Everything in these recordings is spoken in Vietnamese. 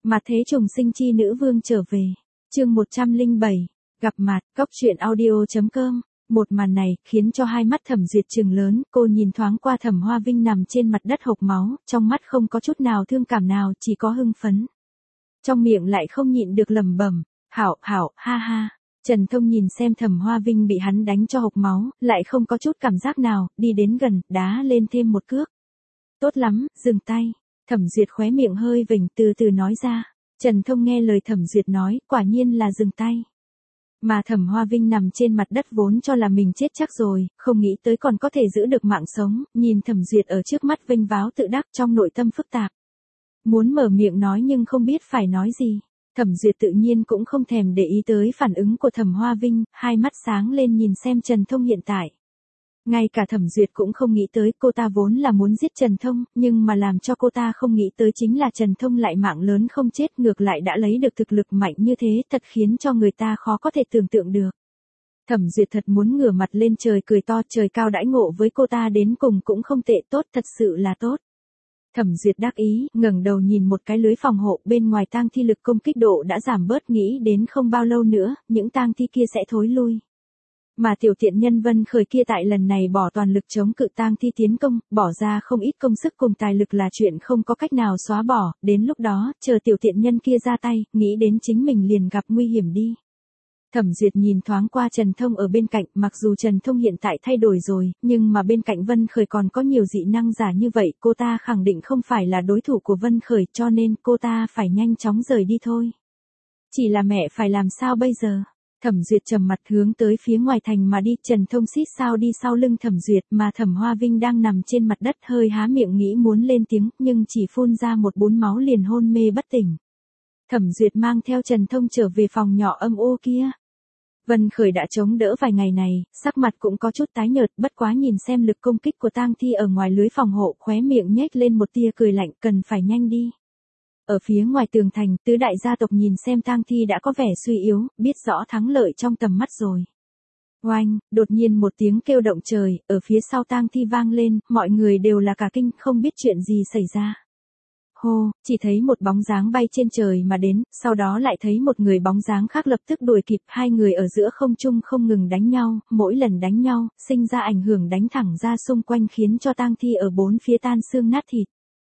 Mà thế trùng sinh chi nữ vương trở về. Chương 107. Gặp mặt. Cốc truyện audio.com. Một màn này khiến cho hai mắt Thẩm Duyệt trừng lớn, cô nhìn thoáng qua Thẩm Hoa Vinh nằm trên mặt đất hộc máu, trong mắt không có chút nào thương cảm nào, chỉ có hưng phấn. Trong miệng lại không nhịn được lẩm bẩm, "Hảo, hảo, ha ha." Trần Thông nhìn xem Thẩm Hoa Vinh bị hắn đánh cho hộc máu, lại không có chút cảm giác nào, đi đến gần, đá lên thêm một cước. "Tốt lắm, dừng tay." Thẩm Duyệt khóe miệng hơi vểnh, từ từ nói ra. Trần Thông nghe lời Thẩm Duyệt nói, quả nhiên là dừng tay. Mà Thẩm Hoa Vinh nằm trên mặt đất vốn cho là mình chết chắc rồi, không nghĩ tới còn có thể giữ được mạng sống, nhìn Thẩm Duyệt ở trước mắt vênh váo tự đắc, trong nội tâm phức tạp. Muốn mở miệng nói nhưng không biết phải nói gì. Thẩm Duyệt tự nhiên cũng không thèm để ý tới phản ứng của Thẩm Hoa Vinh, hai mắt sáng lên nhìn xem Trần Thông hiện tại. Ngay cả Thẩm Duyệt cũng không nghĩ tới, cô ta vốn là muốn giết Trần Thông, nhưng mà làm cho cô ta không nghĩ tới chính là Trần Thông lại mạng lớn không chết, ngược lại đã lấy được thực lực mạnh như thế, thật khiến cho người ta khó có thể tưởng tượng được. Thẩm Duyệt thật muốn ngửa mặt lên trời cười to, trời cao đãi ngộ với cô ta đến cùng cũng không tệ, tốt, thật sự là tốt. Thẩm Duyệt đắc ý, ngẩng đầu nhìn một cái lưới phòng hộ, bên ngoài tang thi lực công kích độ đã giảm bớt, nghĩ đến không bao lâu nữa, những tang thi kia sẽ thối lui. Mà tiểu tiện nhân Vân Khởi kia tại lần này bỏ toàn lực chống cự tang thi tiến công, bỏ ra không ít công sức cùng tài lực là chuyện không có cách nào xóa bỏ, đến lúc đó, chờ tiểu tiện nhân kia ra tay, nghĩ đến chính mình liền gặp nguy hiểm đi. Thẩm Duyệt nhìn thoáng qua Trần Thông ở bên cạnh, mặc dù Trần Thông hiện tại thay đổi rồi, nhưng mà bên cạnh Vân Khởi còn có nhiều dị năng giả như vậy, cô ta khẳng định không phải là đối thủ của Vân Khởi, cho nên cô ta phải nhanh chóng rời đi thôi. Chỉ là mẹ phải làm sao bây giờ? Thẩm Duyệt trầm mặt hướng tới phía ngoài thành mà đi, Trần Thông xít sao đi sau lưng Thẩm Duyệt, mà Thẩm Hoa Vinh đang nằm trên mặt đất hơi há miệng nghĩ muốn lên tiếng, nhưng chỉ phun ra một búng máu liền hôn mê bất tỉnh. Thẩm Duyệt mang theo Trần Thông trở về phòng nhỏ âm u kia. Vân Khởi đã chống đỡ vài ngày này, sắc mặt cũng có chút tái nhợt, bất quá nhìn xem lực công kích của tang thi ở ngoài lưới phòng hộ, khóe miệng nhếch lên một tia cười lạnh, cần phải nhanh đi. Ở phía ngoài tường thành, tứ đại gia tộc nhìn xem tang thi đã có vẻ suy yếu, biết rõ thắng lợi trong tầm mắt rồi. Oanh, đột nhiên một tiếng kêu động trời, ở phía sau tang thi vang lên, mọi người đều là cả kinh, không biết chuyện gì xảy ra. Hô, chỉ thấy một bóng dáng bay trên trời mà đến, sau đó lại thấy một người bóng dáng khác lập tức đuổi kịp, hai người ở giữa không trung không ngừng đánh nhau, mỗi lần đánh nhau, sinh ra ảnh hưởng đánh thẳng ra xung quanh khiến cho tang thi ở bốn phía tan xương nát thịt.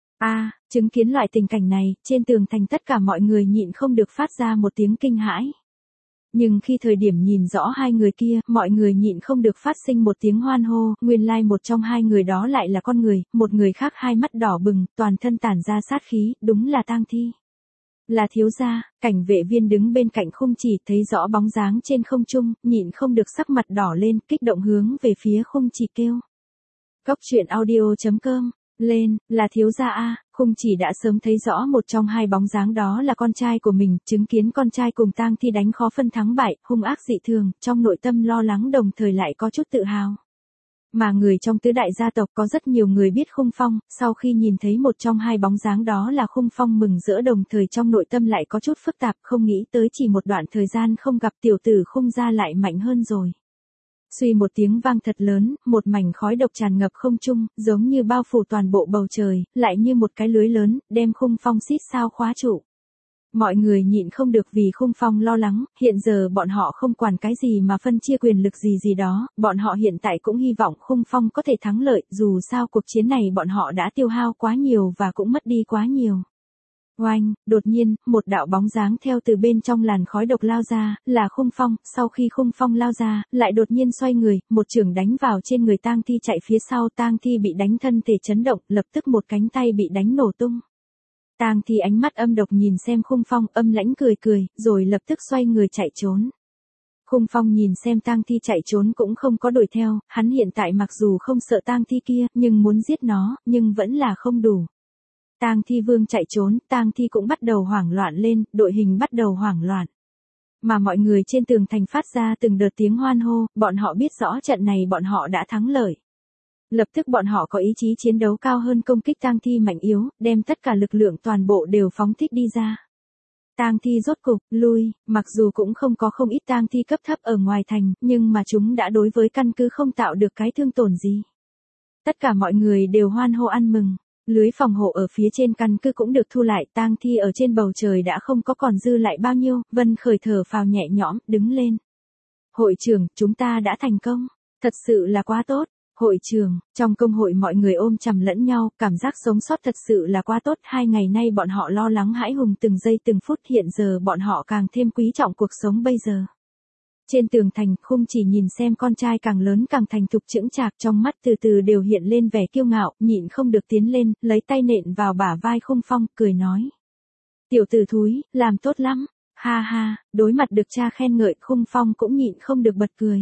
Chứng kiến loại tình cảnh này, trên tường thành tất cả mọi người nhịn không được phát ra một tiếng kinh hãi. Nhưng khi thời điểm nhìn rõ hai người kia, mọi người nhịn không được phát sinh một tiếng hoan hô, nguyên lai một trong hai người đó lại là con người, một người khác hai mắt đỏ bừng, toàn thân tản ra sát khí, đúng là tang thi. Là thiếu gia, cảnh vệ viên đứng bên cạnh khung chỉ thấy rõ bóng dáng trên không trung, nhịn không được sắc mặt đỏ lên, kích động hướng về phía khung chỉ kêu. Cốc truyện audio.com. Lên, là thiếu gia a, khung chỉ đã sớm thấy rõ một trong hai bóng dáng đó là con trai của mình, chứng kiến con trai cùng tang thi đánh khó phân thắng bại, hung ác dị thường, trong nội tâm lo lắng đồng thời lại có chút tự hào. Mà người trong tứ đại gia tộc có rất nhiều người biết Khung Phong, sau khi nhìn thấy một trong hai bóng dáng đó là Khung Phong mừng rỡ đồng thời trong nội tâm lại có chút phức tạp, không nghĩ tới chỉ một đoạn thời gian không gặp tiểu tử Khung gia lại mạnh hơn rồi. Suy một tiếng vang thật lớn, một mảnh khói độc tràn ngập không trung, giống như bao phủ toàn bộ bầu trời, lại như một cái lưới lớn, đem Khung Phong xít sao khóa trụ. Mọi người nhịn không được vì Khung Phong lo lắng, hiện giờ bọn họ không quản cái gì mà phân chia quyền lực gì đó, bọn họ hiện tại cũng hy vọng Khung Phong có thể thắng lợi, dù sao cuộc chiến này bọn họ đã tiêu hao quá nhiều và cũng mất đi quá nhiều. Oanh, đột nhiên, một đạo bóng dáng theo từ bên trong làn khói độc lao ra, là Khung Phong, sau khi Khung Phong lao ra, lại đột nhiên xoay người, một chưởng đánh vào trên người tang thi chạy phía sau, tang thi bị đánh thân thể chấn động, lập tức một cánh tay bị đánh nổ tung. Tang thi ánh mắt âm độc nhìn xem Khung Phong, âm lãnh cười cười, rồi lập tức xoay người chạy trốn. Khung Phong nhìn xem tang thi chạy trốn cũng không có đuổi theo, hắn hiện tại mặc dù không sợ tang thi kia, nhưng muốn giết nó, nhưng vẫn là không đủ. Tang thi vương chạy trốn, tang thi cũng bắt đầu hoảng loạn lên, đội hình bắt đầu hoảng loạn. Mà mọi người trên tường thành phát ra từng đợt tiếng hoan hô, bọn họ biết rõ trận này bọn họ đã thắng lợi. Lập tức bọn họ có ý chí chiến đấu cao hơn công kích tang thi mạnh yếu, đem tất cả lực lượng toàn bộ đều phóng thích đi ra. Tang thi rốt cục lui, mặc dù cũng không có không ít tang thi cấp thấp ở ngoài thành, nhưng mà chúng đã đối với căn cứ không tạo được cái thương tổn gì. Tất cả mọi người đều hoan hô ăn mừng. Lưới phòng hộ ở phía trên căn cứ cũng được thu lại, tang thi ở trên bầu trời đã không có còn dư lại bao nhiêu, Vân Khởi thở phào nhẹ nhõm, đứng lên. Hội trưởng, chúng ta đã thành công. Thật sự là quá tốt. Hội trưởng, trong công hội mọi người ôm chầm lẫn nhau, cảm giác sống sót thật sự là quá tốt. 2 ngày nay bọn họ lo lắng hãi hùng từng giây từng phút, hiện giờ bọn họ càng thêm quý trọng cuộc sống bây giờ. Trên tường thành, Khung Chỉ nhìn xem con trai càng lớn càng thành thục chững chạc, trong mắt từ từ đều hiện lên vẻ kiêu ngạo, nhịn không được tiến lên, lấy tay nện vào bả vai Khung Phong, cười nói. Tiểu tử thúi, làm tốt lắm. Ha ha, đối mặt được cha khen ngợi, Khung Phong cũng nhịn không được bật cười.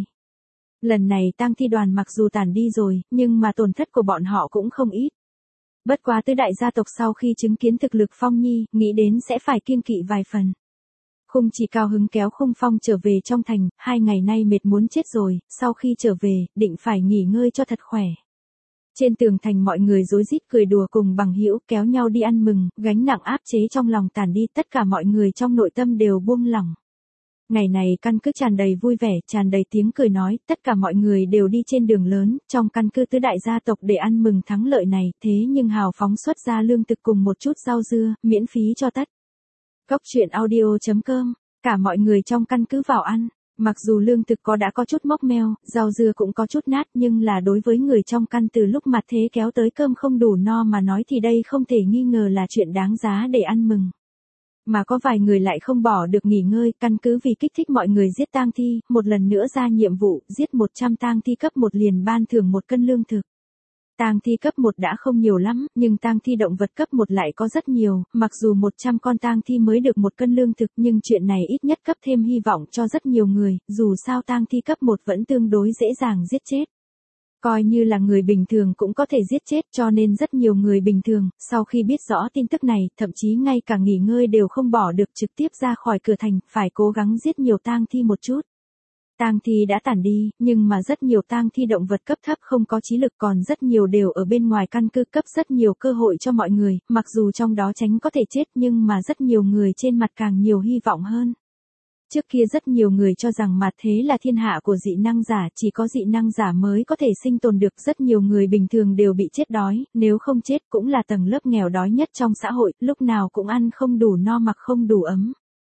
Lần này tang thi đoàn mặc dù tàn đi rồi, nhưng mà tổn thất của bọn họ cũng không ít. Bất quá tứ đại gia tộc sau khi chứng kiến thực lực Phong Nhi, nghĩ đến sẽ phải kiêng kỵ vài phần. Khung Chỉ cao hứng kéo Khung Phong trở về trong thành, 2 ngày nay mệt muốn chết rồi, sau khi trở về, định phải nghỉ ngơi cho thật khỏe. Trên tường thành mọi người rối rít cười đùa cùng bằng hữu, kéo nhau đi ăn mừng, gánh nặng áp chế trong lòng tàn đi, tất cả mọi người trong nội tâm đều buông lỏng. Ngày này căn cứ tràn đầy vui vẻ, tràn đầy tiếng cười nói, tất cả mọi người đều đi trên đường lớn, trong căn cứ tứ đại gia tộc để ăn mừng thắng lợi này, thế nhưng hào phóng xuất ra lương thực cùng một chút rau dưa, miễn phí cho tất. Cốc truyện audio.com, cả mọi người trong căn cứ vào ăn, mặc dù lương thực đã có chút mốc meo, rau dưa cũng có chút nát, nhưng là đối với người trong căn từ lúc mặt thế kéo tới cơm không đủ no mà nói thì đây không thể nghi ngờ là chuyện đáng giá để ăn mừng. Mà có vài người lại không bỏ được nghỉ ngơi, căn cứ vì kích thích mọi người giết tang thi, một lần nữa ra nhiệm vụ, giết 100 tang thi cấp 1 liền ban thưởng 1 cân lương thực. Tang thi cấp 1 đã không nhiều lắm, nhưng tang thi động vật cấp 1 lại có rất nhiều, mặc dù 100 con tang thi mới được 1 cân lương thực, nhưng chuyện này ít nhất cấp thêm hy vọng cho rất nhiều người, dù sao tang thi cấp 1 vẫn tương đối dễ dàng giết chết. Coi như là người bình thường cũng có thể giết chết, cho nên rất nhiều người bình thường, sau khi biết rõ tin tức này, thậm chí ngay cả nghỉ ngơi đều không bỏ được, trực tiếp ra khỏi cửa thành, phải cố gắng giết nhiều tang thi một chút. Tang thi đã tản đi, nhưng mà rất nhiều tang thi động vật cấp thấp không có trí lực, còn rất nhiều đều ở bên ngoài căn cứ, cấp rất nhiều cơ hội cho mọi người, mặc dù trong đó tránh có thể chết nhưng mà rất nhiều người trên mặt càng nhiều hy vọng hơn. Trước kia rất nhiều người cho rằng mặt thế là thiên hạ của dị năng giả, chỉ có dị năng giả mới có thể sinh tồn được, rất nhiều người bình thường đều bị chết đói, nếu không chết cũng là tầng lớp nghèo đói nhất trong xã hội, lúc nào cũng ăn không đủ no mặc không đủ ấm.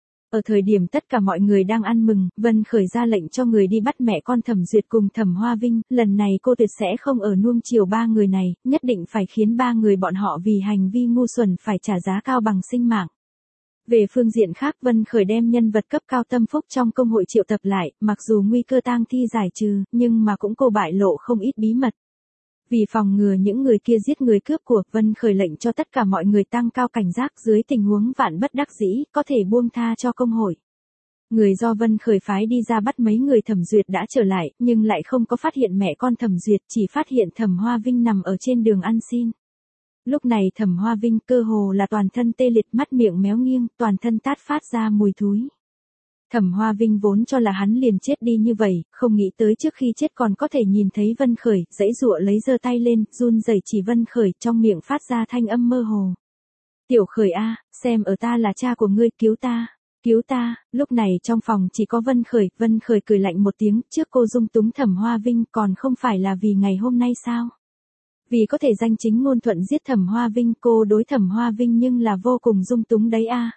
Ở thời điểm tất cả mọi người đang ăn mừng, Vân Khởi ra lệnh cho người đi bắt mẹ con Thẩm Duyệt cùng Thẩm Hoa Vinh, lần này cô tuyệt sẽ không ở nuông chiều 3 người này, nhất định phải khiến 3 người bọn họ vì hành vi ngu xuẩn phải trả giá cao bằng sinh mạng. Về phương diện khác, Vân Khởi đem nhân vật cấp cao tâm phúc trong công hội triệu tập lại, mặc dù nguy cơ tang thi giải trừ, nhưng mà cũng cô bại lộ không ít bí mật. Vì phòng ngừa những người kia giết người cướp của, Vân Khởi lệnh cho tất cả mọi người tăng cao cảnh giác, dưới tình huống vạn bất đắc dĩ, có thể buông tha cho công hội. Người do Vân Khởi phái đi ra bắt mấy người Thẩm Duyệt đã trở lại, nhưng lại không có phát hiện mẹ con Thẩm Duyệt, chỉ phát hiện Thẩm Hoa Vinh nằm ở trên đường ăn xin. Lúc này Thẩm Hoa Vinh cơ hồ là toàn thân tê liệt, mắt miệng méo nghiêng, toàn thân tát phát ra mùi thúi. Thẩm Hoa Vinh vốn cho là hắn liền chết đi như vậy, không nghĩ tới trước khi chết còn có thể nhìn thấy Vân Khởi, giãy giụa lấy giơ tay lên, run rẩy chỉ Vân Khởi, trong miệng phát ra thanh âm mơ hồ. Tiểu Khởi a, xem ở ta là cha của ngươi, cứu ta, cứu ta. Lúc này trong phòng chỉ có Vân Khởi cười lạnh một tiếng, trước cô dung túng Thẩm Hoa Vinh còn không phải là vì ngày hôm nay sao? Vì có thể danh chính ngôn thuận giết Thẩm Hoa Vinh, cô đối Thẩm Hoa Vinh nhưng là vô cùng dung túng đấy a.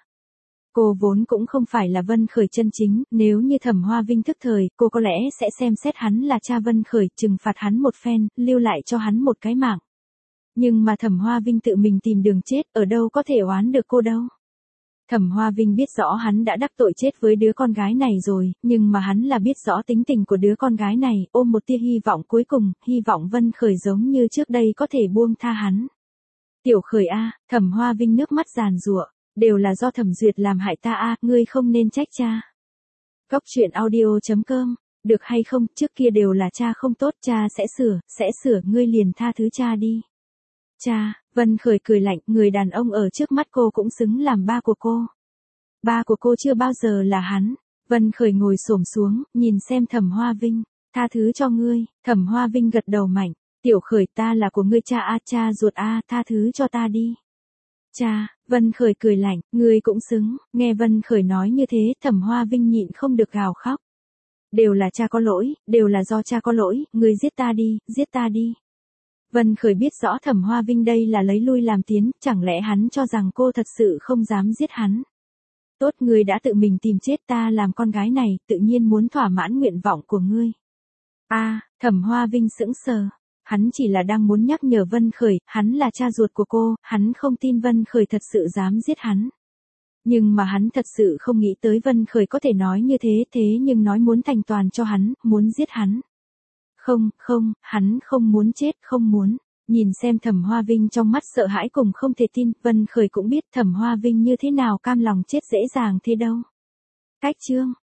Cô vốn cũng không phải là Vân Khởi chân chính, nếu như Thẩm Hoa Vinh thức thời, cô có lẽ sẽ xem xét hắn là cha Vân Khởi, trừng phạt hắn một phen, lưu lại cho hắn một cái mạng. Nhưng mà Thẩm Hoa Vinh tự mình tìm đường chết, ở đâu có thể oán được cô đâu. Thẩm Hoa Vinh biết rõ hắn đã đắc tội chết với đứa con gái này rồi, nhưng mà hắn là biết rõ tính tình của đứa con gái này, ôm một tia hy vọng cuối cùng, hy vọng Vân Khởi giống như trước đây có thể buông tha hắn. Tiểu Khởi a, Thẩm Hoa Vinh nước mắt giàn giụa, đều là do Thẩm Duyệt làm hại ta a, ngươi không nên trách cha. Cốc truyện audio.com, được hay không, trước kia đều là cha không tốt, cha sẽ sửa, ngươi liền tha thứ cha đi. Cha, Vân Khởi cười lạnh, người đàn ông ở trước mắt cô cũng xứng làm ba của cô. Ba của cô chưa bao giờ là hắn. Vân Khởi ngồi xổm xuống, nhìn xem Thẩm Hoa Vinh, tha thứ cho ngươi. Thẩm Hoa Vinh gật đầu mạnh, Tiểu Khởi, ta là của ngươi cha a, cha ruột a, tha thứ cho ta đi. Cha, Vân Khởi cười lạnh, ngươi cũng xứng. Nghe Vân Khởi nói như thế, Thẩm Hoa Vinh nhịn không được gào khóc. Đều là cha có lỗi, đều là do cha có lỗi, ngươi giết ta đi, giết ta đi. Vân Khởi biết rõ Thẩm Hoa Vinh đây là lấy lui làm tiến, chẳng lẽ hắn cho rằng cô thật sự không dám giết hắn. Tốt, ngươi đã tự mình tìm chết, ta làm con gái này, tự nhiên muốn thỏa mãn nguyện vọng của ngươi. Thẩm Hoa Vinh sững sờ. Hắn chỉ là đang muốn nhắc nhở Vân Khởi, hắn là cha ruột của cô, hắn không tin Vân Khởi thật sự dám giết hắn. Nhưng mà hắn thật sự không nghĩ tới Vân Khởi có thể nói như thế nhưng nói muốn thành toàn cho hắn, muốn giết hắn. Không, hắn không muốn chết, không muốn. Nhìn xem Thẩm Hoa Vinh trong mắt sợ hãi cùng không thể tin, Vân Khởi cũng biết Thẩm Hoa Vinh như thế nào cam lòng chết dễ dàng thế đâu. Cách chương